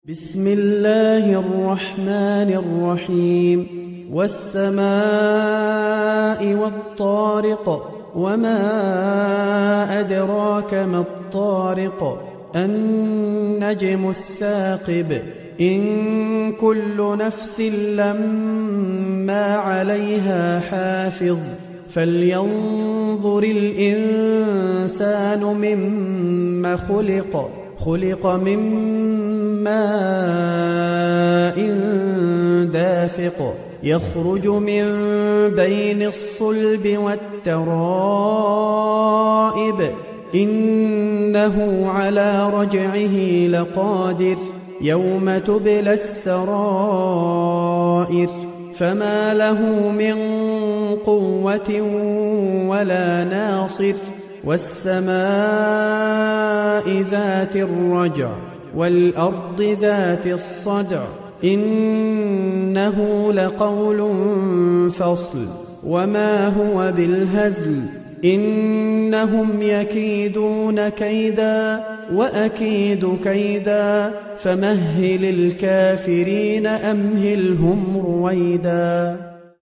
بسم الله الرحمن الرحيم والسماء والطارق وما أدراك ما الطارق النجم الثاقب إن كل نفس لما عليها حافظ فلينظر الإنسان مما خلق من ماء دافق يخرج من بين الصلب والترائب إنه على رجعه لقادر يوم تبلى السرائر فما له من قوة ولا ناصر والسماء ذات الرجع والأرض ذات الصدع إنه لقول فصل وما هو بالهزل إنهم يكيدون كيدا وأكيد كيدا فمهل الكافرين أمهلهم رويدا.